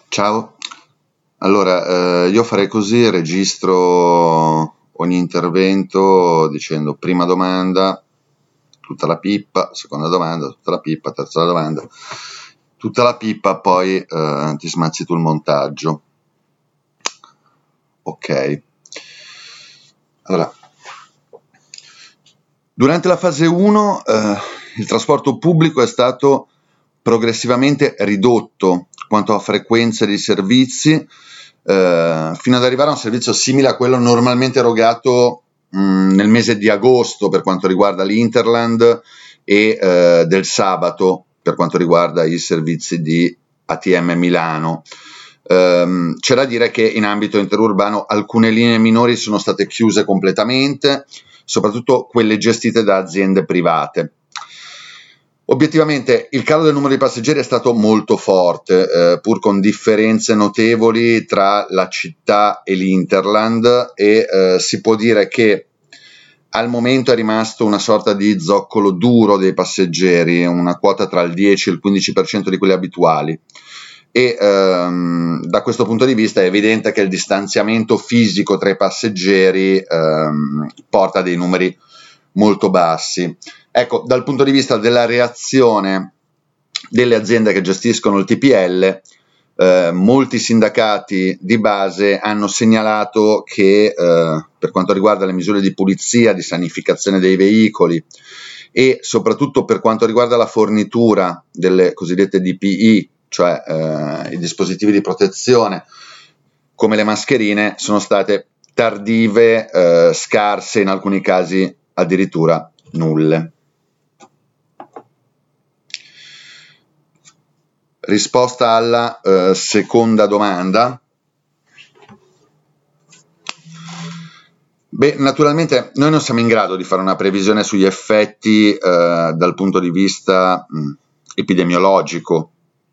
Ciao, allora io farei così, registro ogni intervento dicendo prima domanda, tutta la pippa, seconda domanda, tutta la pippa, terza domanda, tutta la pippa, poi ti smazzi tu il montaggio. Ok, allora, durante la fase 1 il trasporto pubblico è stato progressivamente ridotto quanto a frequenze di servizi, fino ad arrivare a un servizio simile a quello normalmente erogato nel mese di agosto per quanto riguarda l'Interland e del sabato per quanto riguarda i servizi di ATM Milano. C'è da dire che in ambito interurbano alcune linee minori sono state chiuse completamente, soprattutto quelle gestite da aziende private. Obiettivamente il calo del numero di passeggeri è stato molto forte, pur con differenze notevoli tra la città e l'Interland e si può dire che al momento è rimasto una sorta di zoccolo duro dei passeggeri, una quota tra il 10 e il 15% di quelli abituali. E da questo punto di vista è evidente che il distanziamento fisico tra i passeggeri porta a dei numeri molto bassi. Ecco, dal punto di vista della reazione delle aziende che gestiscono il TPL, molti sindacati di base hanno segnalato che per quanto riguarda le misure di pulizia, di sanificazione dei veicoli e soprattutto per quanto riguarda la fornitura delle cosiddette DPI, cioè i dispositivi di protezione come le mascherine, sono state tardive, scarse, in alcuni casi addirittura nulle. Risposta alla seconda domanda. Beh, naturalmente noi non siamo in grado di fare una previsione sugli effetti dal punto di vista epidemiologico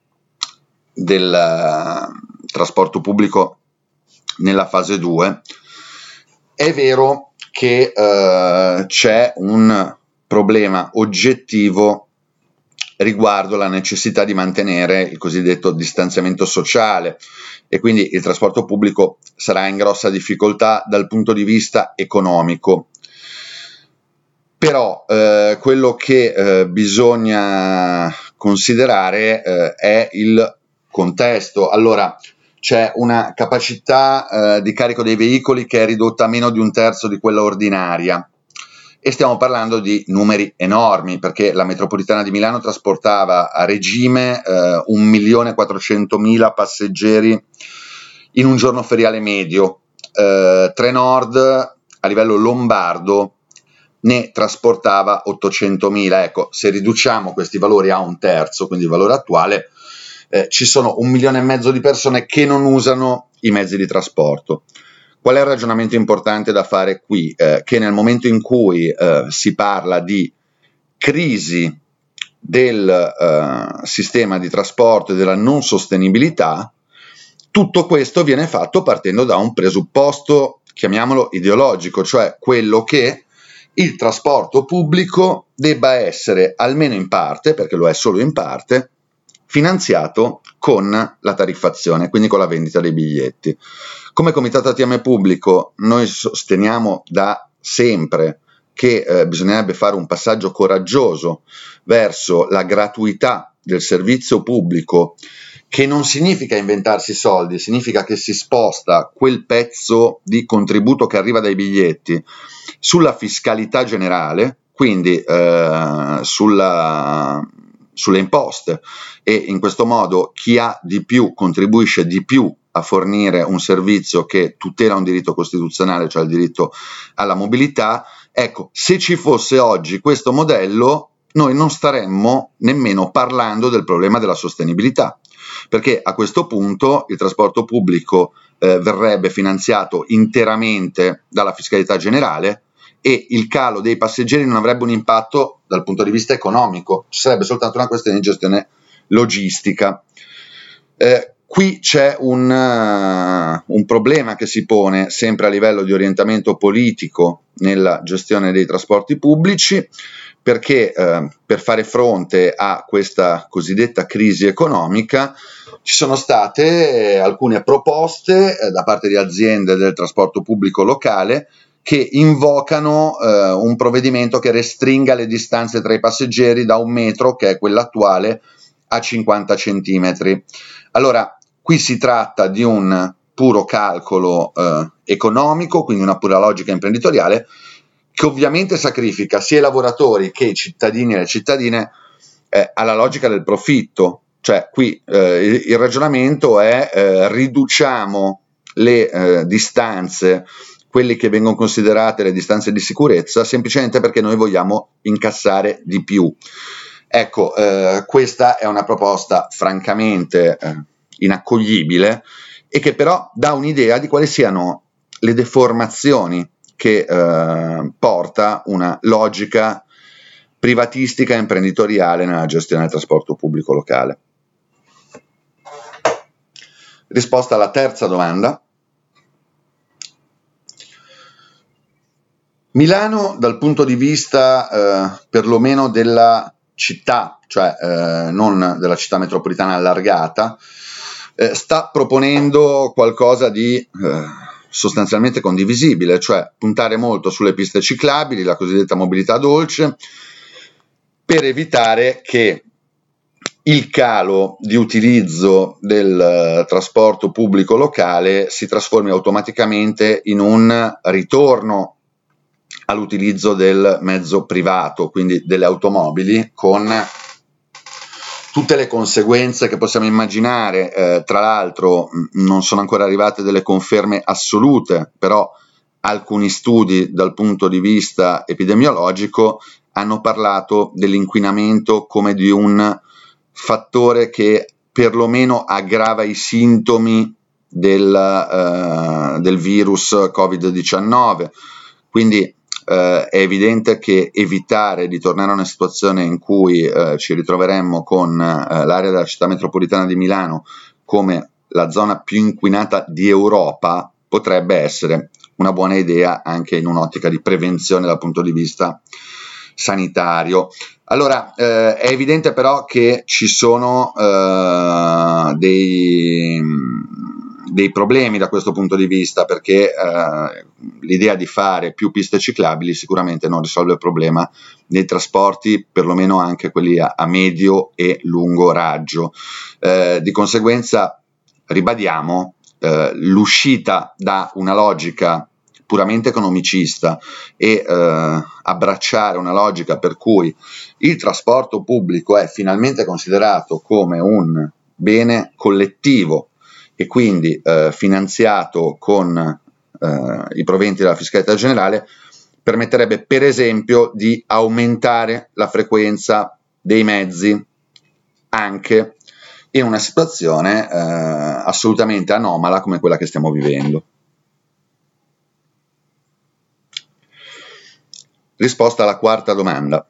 del trasporto pubblico nella fase 2. È vero che c'è un problema oggettivo riguardo la necessità di mantenere il cosiddetto distanziamento sociale e quindi il trasporto pubblico sarà in grossa difficoltà dal punto di vista economico. Però quello che bisogna considerare è il contesto. Allora, c'è una capacità di carico dei veicoli che è ridotta a meno di un terzo di quella ordinaria e stiamo parlando di numeri enormi perché la metropolitana di Milano trasportava a regime 1.400.000 passeggeri in un giorno feriale medio. Trenord a livello lombardo ne trasportava 800.000. Ecco, se riduciamo questi valori a un terzo, quindi il valore attuale, ci sono 1,5 milioni di persone che non usano i mezzi di trasporto. Qual è il ragionamento importante da fare qui? Che nel momento in cui si parla di crisi del sistema di trasporto e della non sostenibilità, tutto questo viene fatto partendo da un presupposto, chiamiamolo ideologico, cioè quello che il trasporto pubblico debba essere, almeno in parte, perché lo è solo in parte, finanziato con la tariffazione, quindi con la vendita dei biglietti. Come Comitato ATM Pubblico noi sosteniamo da sempre che bisognerebbe fare un passaggio coraggioso verso la gratuità del servizio pubblico, che non significa inventarsi soldi, significa che si sposta quel pezzo di contributo che arriva dai biglietti sulla fiscalità generale, quindi sulle imposte, e in questo modo chi ha di più contribuisce di più a fornire un servizio che tutela un diritto costituzionale, cioè il diritto alla mobilità. Ecco, se ci fosse oggi questo modello, noi non staremmo nemmeno parlando del problema della sostenibilità, perché a questo punto il trasporto pubblico verrebbe finanziato interamente dalla fiscalità generale e il calo dei passeggeri non avrebbe un impatto dal punto di vista economico, ci sarebbe soltanto una questione di gestione logistica. Qui c'è un problema che si pone sempre a livello di orientamento politico nella gestione dei trasporti pubblici, perché per fare fronte a questa cosiddetta crisi economica ci sono state alcune proposte da parte di aziende del trasporto pubblico locale che invocano un provvedimento che restringa le distanze tra i passeggeri da 1 metro, che è quella attuale, a 50 centimetri. Allora, qui si tratta di un puro calcolo economico, quindi una pura logica imprenditoriale, che ovviamente sacrifica sia i lavoratori che i cittadini e le cittadine alla logica del profitto. Cioè qui il ragionamento è riduciamo le distanze, quelle che vengono considerate le distanze di sicurezza, semplicemente perché noi vogliamo incassare di più. Ecco, questa è una proposta francamente inaccoglibile e che però dà un'idea di quali siano le deformazioni che porta una logica privatistica e imprenditoriale nella gestione del trasporto pubblico locale. Risposta alla terza domanda. Milano, dal punto di vista perlomeno della città, cioè non della città metropolitana allargata, sta proponendo qualcosa di sostanzialmente condivisibile, cioè puntare molto sulle piste ciclabili, la cosiddetta mobilità dolce, per evitare che il calo di utilizzo del trasporto pubblico locale si trasformi automaticamente in un ritorno all'utilizzo del mezzo privato, quindi delle automobili, con tutte le conseguenze che possiamo immaginare. Tra l'altro non sono ancora arrivate delle conferme assolute, però alcuni studi dal punto di vista epidemiologico hanno parlato dell'inquinamento come di un fattore che perlomeno aggrava i sintomi del virus Covid-19, quindi è evidente che evitare di tornare a una situazione in cui ci ritroveremmo con l'area della città metropolitana di Milano come la zona più inquinata di Europa potrebbe essere una buona idea anche in un'ottica di prevenzione dal punto di vista sanitario. Allora, è evidente però che ci sono dei problemi da questo punto di vista, perché l'idea di fare più piste ciclabili sicuramente non risolve il problema dei trasporti, perlomeno anche quelli a medio e lungo raggio. Di conseguenza ribadiamo l'uscita da una logica puramente economicista e abbracciare una logica per cui il trasporto pubblico è finalmente considerato come un bene collettivo e quindi finanziato con i proventi della fiscalità generale, permetterebbe per esempio di aumentare la frequenza dei mezzi anche in una situazione assolutamente anomala come quella che stiamo vivendo. Risposta alla quarta domanda.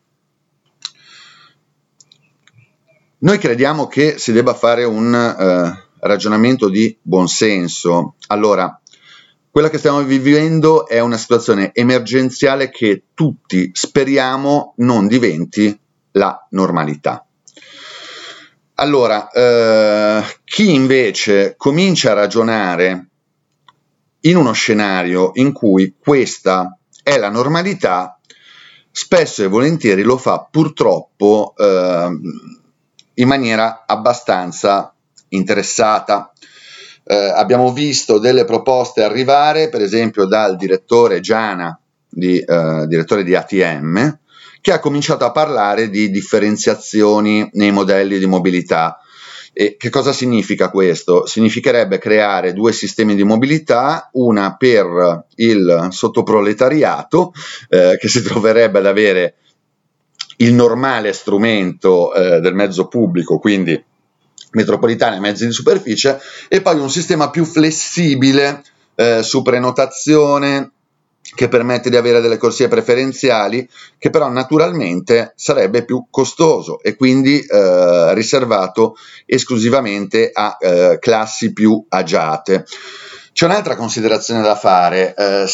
Noi crediamo che si debba fare un ragionamento di buonsenso. Allora, quella che stiamo vivendo è una situazione emergenziale che tutti speriamo non diventi la normalità. Allora, chi invece comincia a ragionare in uno scenario in cui questa è la normalità, spesso e volentieri lo fa purtroppo in maniera abbastanza interessata. Abbiamo visto delle proposte arrivare, per esempio dal direttore Giana, direttore di ATM, che ha cominciato a parlare di differenziazioni nei modelli di mobilità. E che cosa significa questo? Significherebbe creare 2 sistemi di mobilità, una per il sottoproletariato, che si troverebbe ad avere il normale strumento del mezzo pubblico, quindi metropolitane e mezzi di superficie, e poi un sistema più flessibile su prenotazione, che permette di avere delle corsie preferenziali, che però naturalmente sarebbe più costoso e quindi riservato esclusivamente a classi più agiate. C'è un'altra considerazione da fare: se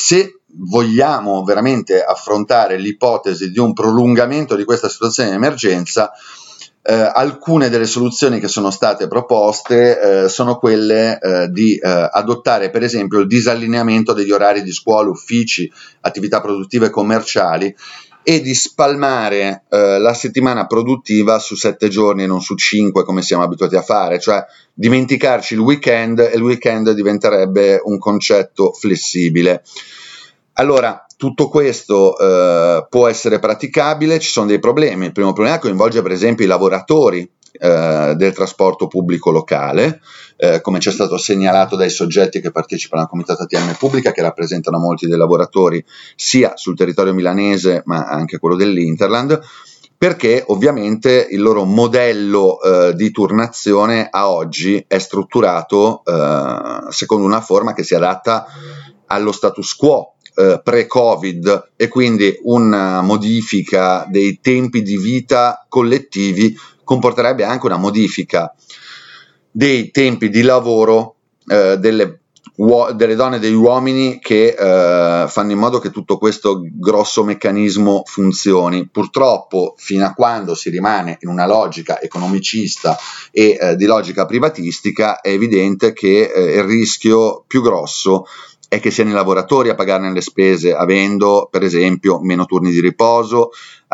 vogliamo veramente affrontare l'ipotesi di un prolungamento di questa situazione di emergenza, alcune delle soluzioni che sono state proposte sono quelle di adottare per esempio il disallineamento degli orari di scuole, uffici, attività produttive e commerciali, e di spalmare la settimana produttiva su 7 giorni e non su 5 come siamo abituati a fare, cioè dimenticarci il weekend, e il weekend diventerebbe un concetto flessibile. Allora, tutto questo può essere praticabile, ci sono dei problemi. Il primo problema coinvolge per esempio i lavoratori del trasporto pubblico locale, come ci è stato segnalato dai soggetti che partecipano al Comitato ATM Pubblica, che rappresentano molti dei lavoratori sia sul territorio milanese ma anche quello dell'Interland, perché ovviamente il loro modello di turnazione a oggi è strutturato secondo una forma che si adatta allo status quo pre-Covid, e quindi una modifica dei tempi di vita collettivi comporterebbe anche una modifica dei tempi di lavoro delle donne e degli uomini che fanno in modo che tutto questo grosso meccanismo funzioni. Purtroppo, fino a quando si rimane in una logica economicista e di logica privatistica, è evidente che il rischio più grosso è che siano i lavoratori a pagarne le spese, avendo per esempio meno turni di riposo,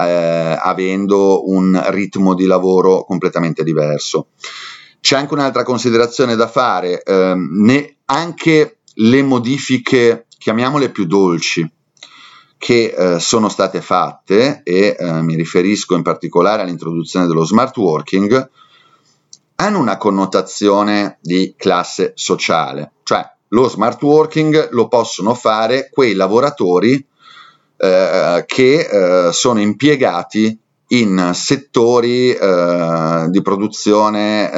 avendo un ritmo di lavoro completamente diverso. C'è anche un'altra considerazione da fare, anche le modifiche, chiamiamole più dolci, che sono state fatte, e mi riferisco in particolare all'introduzione dello smart working, hanno una connotazione di classe sociale, cioè lo smart working lo possono fare quei lavoratori che sono impiegati in settori di produzione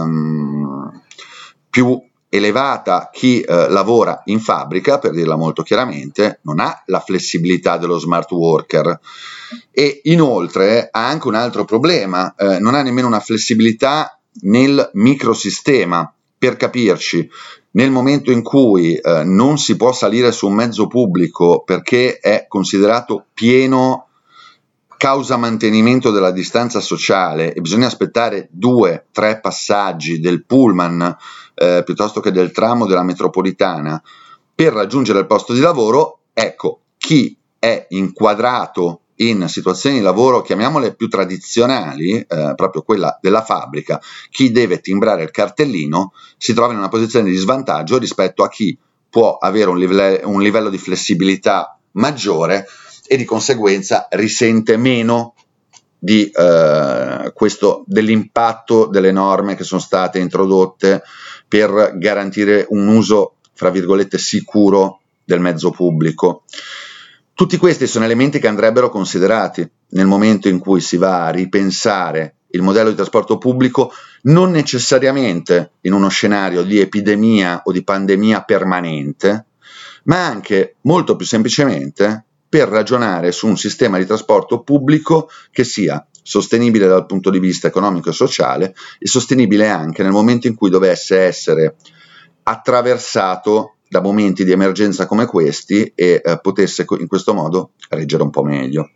più elevata. Chi lavora in fabbrica, per dirla molto chiaramente, non ha la flessibilità dello smart worker, e inoltre ha anche un altro problema, non ha nemmeno una flessibilità nel microsistema. Per capirci, nel momento in cui non si può salire su un mezzo pubblico perché è considerato pieno causa mantenimento della distanza sociale e bisogna aspettare 2-3 passaggi del pullman piuttosto che del tram o della metropolitana per raggiungere il posto di lavoro, ecco, chi è inquadrato in situazioni di lavoro, chiamiamole più tradizionali, proprio quella della fabbrica, chi deve timbrare il cartellino si trova in una posizione di svantaggio rispetto a chi può avere un livello di flessibilità maggiore e di conseguenza risente meno di dell'impatto delle norme che sono state introdotte per garantire un uso, fra virgolette, sicuro del mezzo pubblico. Tutti questi sono elementi che andrebbero considerati nel momento in cui si va a ripensare il modello di trasporto pubblico, non necessariamente in uno scenario di epidemia o di pandemia permanente, ma anche molto più semplicemente per ragionare su un sistema di trasporto pubblico che sia sostenibile dal punto di vista economico e sociale, e sostenibile anche nel momento in cui dovesse essere attraversato da momenti di emergenza come questi e potesse in questo modo reggere un po' meglio.